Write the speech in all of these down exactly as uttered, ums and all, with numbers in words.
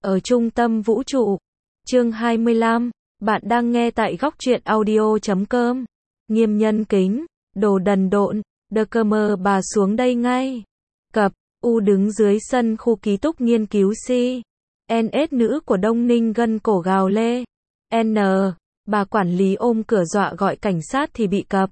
ở trung tâm vũ trụ. Chương hai mươi lăm, bạn đang nghe tại góc truyện audio chấm com. Nghiêm Nhân Kính, đồ đần độn, đơ cơ mơ bà xuống đây ngay. Cập, U đứng dưới sân khu ký túc nghiên cứu si. en ét nữ của Đông Ninh gân cổ gào lê. N, bà quản lý ôm cửa dọa gọi cảnh sát thì bị cập.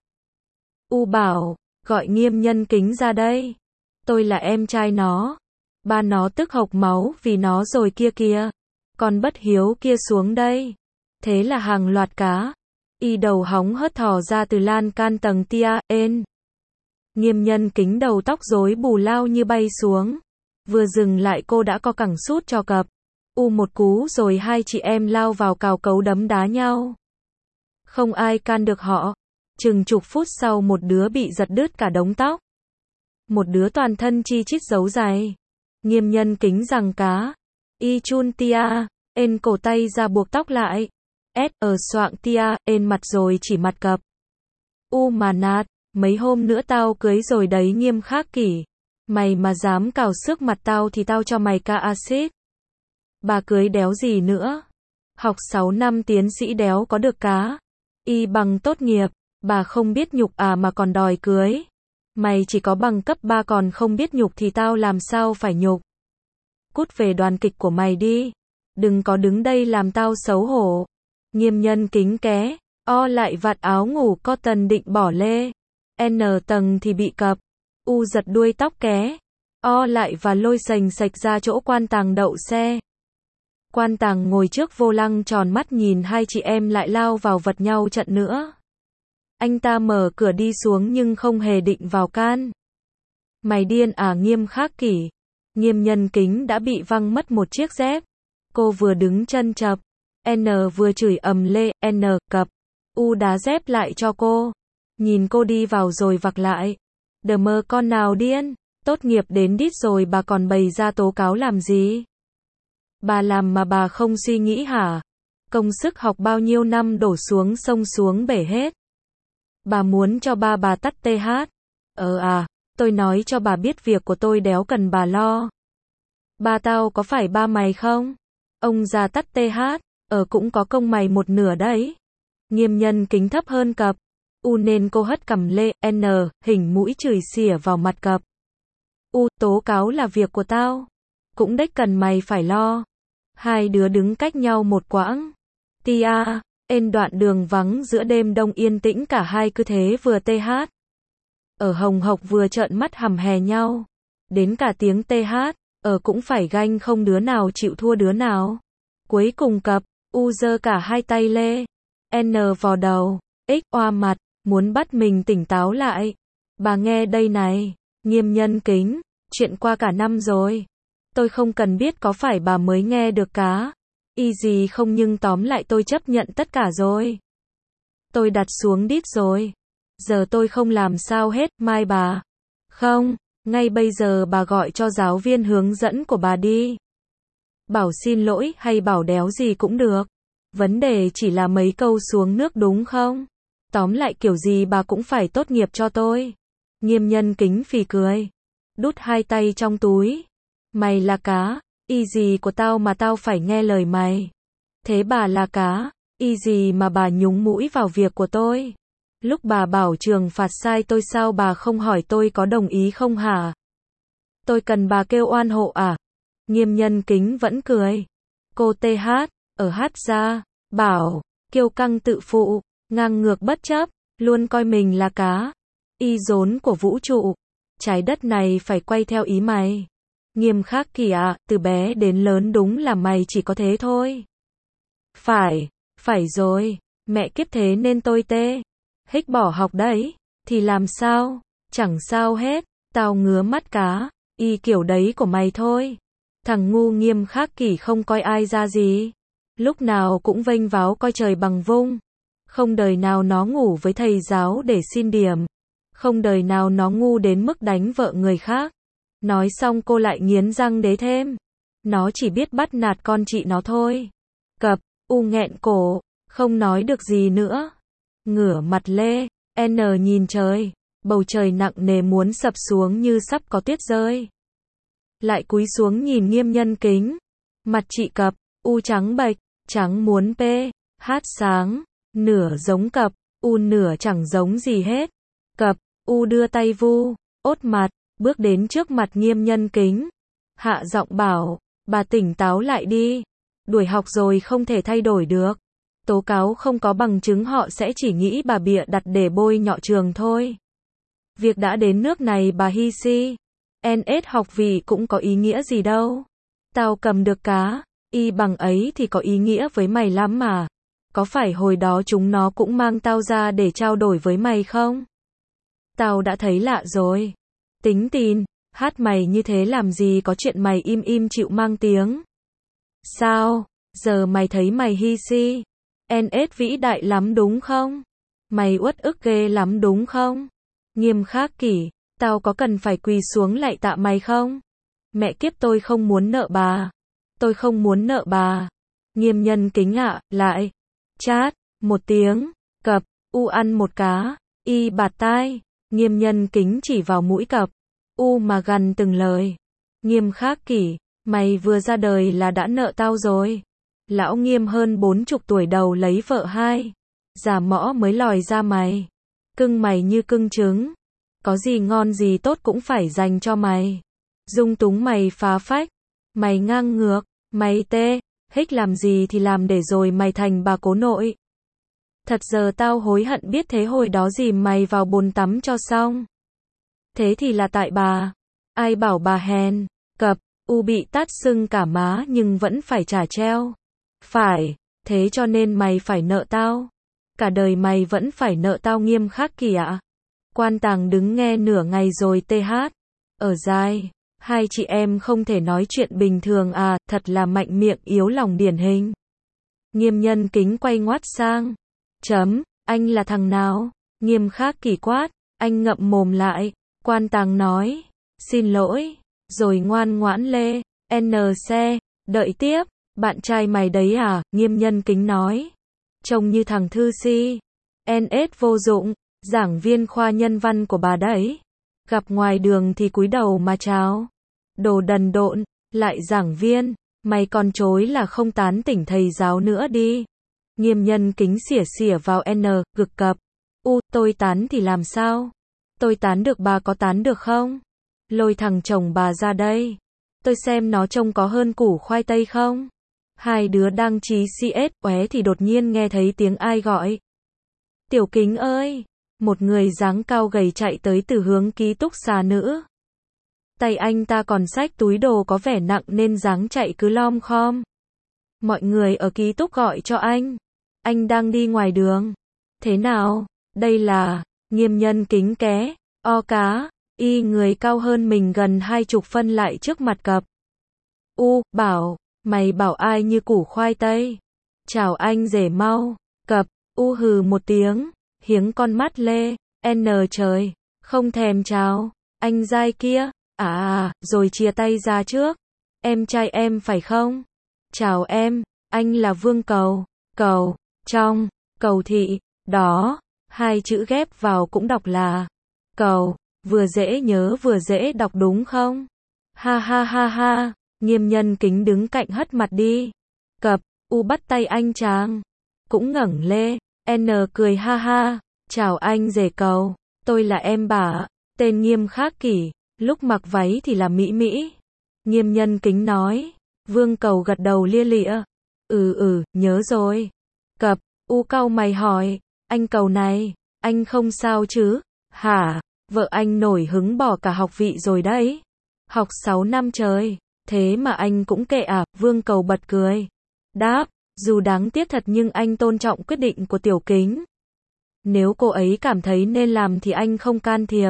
U bảo, gọi Nghiêm Nhân Kính ra đây. Tôi là em trai nó. Ba nó tức hộc máu vì nó rồi kia kìa. Con bất hiếu kia xuống đây. Thế là hàng loạt cá. Y đầu hóng hớt thò ra từ lan can tầng tia, ên. Nghiêm Nhân Kính đầu tóc rối bù lao như bay xuống. Vừa dừng lại cô đã co cẳng sút cho cập. U một cú rồi hai chị em lao vào cào cấu đấm đá nhau. Không ai can được họ. Chừng chục phút sau một đứa bị giật đứt cả đống tóc. Một đứa toàn thân chi chít dấu dày. Nghiêm Nhân Kính giằng cá. Y chun tia, ên cổ tay ra buộc tóc lại. S ở soạng tia, ên mặt rồi chỉ mặt cập. U mà nạt, mấy hôm nữa tao cưới rồi đấy Nghiêm Khắc Kỷ. Mày mà dám cào xước mặt tao thì tao cho mày ca axit. Bà cưới đéo gì nữa. Học sáu năm tiến sĩ đéo có được cá. Y bằng tốt nghiệp, bà không biết nhục à mà còn đòi cưới. Mày chỉ có bằng cấp ba còn không biết nhục thì tao làm sao phải nhục. Cút về đoàn kịch của mày đi. Đừng có đứng đây làm tao xấu hổ. Nghiêm Nhân Kính ké, o lại vạt áo ngủ cotton định bỏ lê. N tầng thì bị cập. U giật đuôi tóc ké, o lại và lôi sành sạch ra chỗ quan tàng đậu xe. Quan tàng ngồi trước vô lăng tròn mắt nhìn hai chị em lại lao vào vật nhau trận nữa. Anh ta mở cửa đi xuống nhưng không hề định vào can. Mày điên à Nghiêm Khắc Kỷ. Nghiêm Nhân Kính đã bị văng mất một chiếc dép. Cô vừa đứng chân chập. N vừa chửi ầm lê, N cập. U đá dép lại cho cô. Nhìn cô đi vào rồi vặc lại. Đờ mơ con nào điên. Tốt nghiệp đến đít rồi bà còn bày ra tố cáo làm gì? Bà làm mà bà không suy nghĩ hả? Công sức học bao nhiêu năm đổ xuống sông xuống bể hết. Bà muốn cho ba bà tắt tê hát. Ờ à, tôi nói cho bà biết việc của tôi đéo cần bà lo. Ba tao có phải ba mày không? Ông già tắt tê hát, ờ cũng có công mày một nửa đấy. Nghiêm Nhân Kính thấp hơn cập. U nên cô hất cằm lê, N, hình mũi chửi xỉa vào mặt cập. U, tố cáo là việc của tao. Cũng đếch cần mày phải lo. Hai đứa đứng cách nhau một quãng. Tia, ên đoạn đường vắng giữa đêm đông yên tĩnh cả hai cứ thế vừa tê hát. Ở hồng hộc vừa trợn mắt hằm hè nhau. Đến cả tiếng tê hát, ở cũng phải ganh không đứa nào chịu thua đứa nào. Cuối cùng cập, U giơ cả hai tay lê. N vào đầu, X oa mặt, muốn bắt mình tỉnh táo lại. Bà nghe đây này, Nghiêm Nhân Kính, chuyện qua cả năm rồi. Tôi không cần biết có phải bà mới nghe được cá. Y gì không nhưng tóm lại tôi chấp nhận tất cả rồi. Tôi đặt xuống đít rồi. Giờ tôi không làm sao hết, mai bà. Không, ngay bây giờ bà gọi cho giáo viên hướng dẫn của bà đi. Bảo xin lỗi hay bảo đéo gì cũng được. Vấn đề chỉ là mấy câu xuống nước đúng không? Tóm lại kiểu gì bà cũng phải tốt nghiệp cho tôi. Nghiêm Nhân Kính phì cười. Đút hai tay trong túi. Mày là cá, y gì của tao mà tao phải nghe lời mày. Thế bà là cá, y gì mà bà nhúng mũi vào việc của tôi. Lúc bà bảo trường phạt sai tôi sao bà không hỏi tôi có đồng ý không hả? Tôi cần bà kêu oan hộ à? Nghiêm Nhân Kính vẫn cười. Cô tê hát, ở hát ra, bảo, kiêu căng tự phụ, ngang ngược bất chấp, luôn coi mình là cá. Y rốn của vũ trụ. Trái đất này phải quay theo ý mày. Nghiêm Khắc Kỷ à, từ bé đến lớn đúng là mày chỉ có thế thôi. Phải, phải rồi, mẹ kiếp thế nên tôi tê. Hích bỏ học đấy, thì làm sao, chẳng sao hết, tao ngứa mắt cá, y kiểu đấy của mày thôi. Thằng ngu Nghiêm Khắc Kỷ không coi ai ra gì. Lúc nào cũng vênh váo coi trời bằng vung. Không đời nào nó ngủ với thầy giáo để xin điểm. Không đời nào nó ngu đến mức đánh vợ người khác. Nói xong cô lại nghiến răng đế thêm. Nó chỉ biết bắt nạt con chị nó thôi. Cập, U nghẹn cổ, không nói được gì nữa. Ngửa mặt lê, N nhìn trời, bầu trời nặng nề muốn sập xuống như sắp có tuyết rơi. Lại cúi xuống nhìn Nghiêm Nhân Kính. Mặt chị cập, u trắng bệch, trắng muốn p, hát sáng, nửa giống cập, u nửa chẳng giống gì hết. Cập, u đưa tay vu, ốt mặt, bước đến trước mặt Nghiêm Nhân Kính. Hạ giọng bảo, bà tỉnh táo lại đi. Đuổi học rồi không thể thay đổi được. Tố cáo không có bằng chứng họ sẽ chỉ nghĩ bà bịa đặt để bôi nhọ trường thôi. Việc đã đến nước này bà Hi Si. en ét học vị cũng có ý nghĩa gì đâu. Tao cầm được cá, y bằng ấy thì có ý nghĩa với mày lắm mà. Có phải hồi đó chúng nó cũng mang tao ra để trao đổi với mày không? Tao đã thấy lạ rồi. Tính tin, hát mày như thế làm gì có chuyện mày im im chịu mang tiếng. Sao, giờ mày thấy mày Hi Si. en ét vĩ đại lắm đúng không? Mày uất ức ghê lắm đúng không? Nghiêm Khắc Kỷ, tao có cần phải quỳ xuống lạy tạ mày không? Mẹ kiếp tôi không muốn nợ bà. Tôi không muốn nợ bà. Nghiêm Nhân Kính ạ, lại. Chát, một tiếng, cập, u ăn một cá, y bạt tai. Nghiêm Nhân Kính chỉ vào mũi cập, u mà gằn từng lời. Nghiêm Khắc Kỷ, mày vừa ra đời là đã nợ tao rồi. Lão Nghiêm hơn bốn chục tuổi đầu lấy vợ hai. Già mõ mới lòi ra mày. Cưng mày như cưng trứng. Có gì ngon gì tốt cũng phải dành cho mày. Dung túng mày phá phách. Mày ngang ngược, mày tê, hích làm gì thì làm để rồi mày thành bà cố nội. Thật giờ tao hối hận biết thế hồi đó dìm mày vào bồn tắm cho xong. Thế thì là tại bà. Ai bảo bà hèn, cập, u bị tát sưng cả má nhưng vẫn phải trả treo. Phải, thế cho nên mày phải nợ tao. Cả đời mày vẫn phải nợ tao Nghiêm Khắc Kỷ ạ. Quan Tàng đứng nghe nửa ngày rồi tê hát. Ở dài, hai chị em không thể nói chuyện bình thường à, thật là mạnh miệng yếu lòng điển hình. Nghiêm Nhân Kính quay ngoắt sang. Chấm, anh là thằng nào? Nghiêm Khắc Kỷ quát, anh ngậm mồm lại. Quan Tàng nói, xin lỗi, rồi ngoan ngoãn lê, en xê, đợi tiếp, bạn trai mày đấy à? Nghiêm Nhân Kính nói, trông như thằng thư si, en ét vô dụng, giảng viên khoa nhân văn của bà đấy. Gặp ngoài đường thì cúi đầu mà chào. Đồ đần độn, lại giảng viên, mày còn chối là không tán tỉnh thầy giáo nữa đi. Nghiêm Nhân Kính xỉa xỉa vào N, gực cập. U, tôi tán thì làm sao? Tôi tán được bà có tán được không? Lôi thằng chồng bà ra đây. Tôi xem nó trông có hơn củ khoai tây không? Hai đứa đang chí xê ét, oé thì đột nhiên nghe thấy tiếng ai gọi. Tiểu Kính ơi! Một người dáng cao gầy chạy tới từ hướng ký túc xá nữ. Tay anh ta còn xách túi đồ có vẻ nặng nên dáng chạy cứ lom khom. Mọi người ở ký túc gọi cho anh. Anh đang đi ngoài đường. Thế nào? Đây là Nghiêm Nhân Kính ké, o cá, y người cao hơn mình gần hai chục phân lại trước mặt cập. U, bảo, mày bảo ai như củ khoai tây? Chào anh rể mau. Cập, u hừ một tiếng, hiếng con mắt lê, n trời, không thèm chào. Anh giai kia, à à, rồi chia tay ra trước. Em trai em phải không? Chào em, anh là Vương Cầu. Cầu, trong, cầu thị, đó, hai chữ ghép vào cũng đọc là cầu, vừa dễ nhớ vừa dễ đọc đúng không? Ha ha ha ha, Nghiêm Nhân Kính đứng cạnh hất mặt đi. Cập, u bắt tay anh chàng, cũng ngẩng lê, n cười ha ha, chào anh rể Cầu, tôi là em bà, tên Nghiêm Khắc Kỷ, lúc mặc váy thì là Mỹ Mỹ. Nghiêm Nhân Kính nói, Vương Cầu gật đầu lia lịa, ừ ừ, nhớ rồi. Cập, u cau mày hỏi, anh Cầu này, anh không sao chứ? Hả? Vợ anh nổi hứng bỏ cả học vị rồi đấy. Học sáu năm trời, thế mà anh cũng kệ à? Vương Cầu bật cười. Đáp, dù đáng tiếc thật nhưng anh tôn trọng quyết định của Tiểu Kính. Nếu cô ấy cảm thấy nên làm thì anh không can thiệp.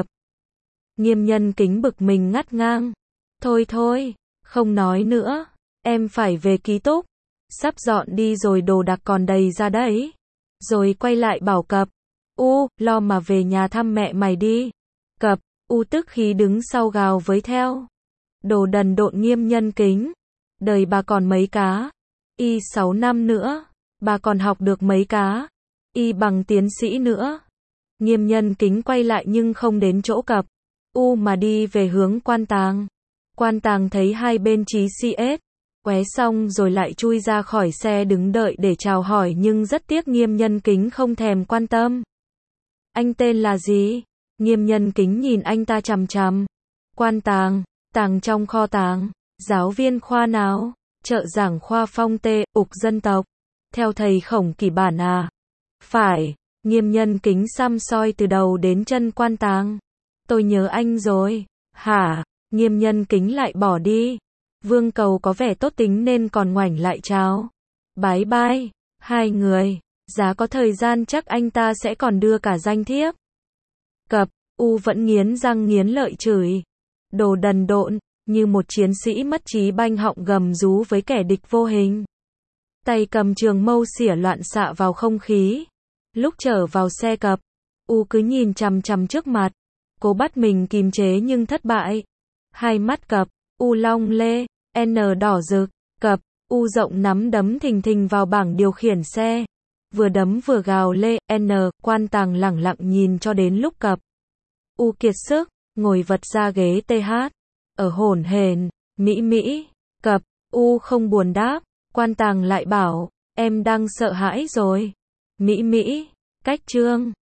Nghiêm Nhân Kính bực mình ngắt ngang. Thôi thôi, không nói nữa, em phải về ký túc. Sắp dọn đi rồi đồ đạc còn đầy ra đấy. Rồi quay lại bảo Cập, u, lo mà về nhà thăm mẹ mày đi. Cập, u tức khí đứng sau gào với theo. Đồ đần độn Nghiêm Nhân Kính. Đời bà còn mấy cá? Y sáu năm nữa. Bà còn học được mấy cá? Y bằng tiến sĩ nữa. Nghiêm Nhân Kính quay lại nhưng không đến chỗ Cập. U mà đi về hướng Quan Tàng. Quan Tàng thấy hai bên chí xê ét. Qué xong rồi lại chui ra khỏi xe đứng đợi để chào hỏi nhưng rất tiếc Nghiêm Nhân Kính không thèm quan tâm. Anh tên là gì? Nghiêm Nhân Kính nhìn anh ta chằm chằm. Quan Tàng, Tàng trong kho tàng. Giáo viên khoa nào? Trợ giảng khoa Phong Tê, ục dân tộc. Theo thầy Khổng Kỷ bản à? Phải. Nghiêm Nhân Kính xăm soi từ đầu đến chân Quan Tàng. Tôi nhớ anh rồi. Hả? Nghiêm Nhân Kính lại bỏ đi. Vương Cầu có vẻ tốt tính nên còn ngoảnh lại chào. Bái bai. Hai người. Giá có thời gian chắc anh ta sẽ còn đưa cả danh thiếp. Cập. U vẫn nghiến răng nghiến lợi chửi. Đồ đần độn. Như một chiến sĩ mất trí banh họng gầm rú với kẻ địch vô hình. Tay cầm trường mâu xỉa loạn xạ vào không khí. Lúc trở vào xe Cập, U cứ nhìn chằm chằm trước mặt. Cố bắt mình kìm chế nhưng thất bại. Hai mắt Cập, U long lê, N đỏ rực. Cập, U rộng nắm đấm thình thình vào bảng điều khiển xe. Vừa đấm vừa gào lê, N, Quan Tàng lẳng lặng nhìn cho đến lúc Cập. U kiệt sức, ngồi vật ra ghế tê hát. Ở hổn hển, Mỹ Mỹ. Cập, U không buồn đáp. Quan Tàng lại bảo, em đang sợ hãi rồi. Mỹ Mỹ, cách chương.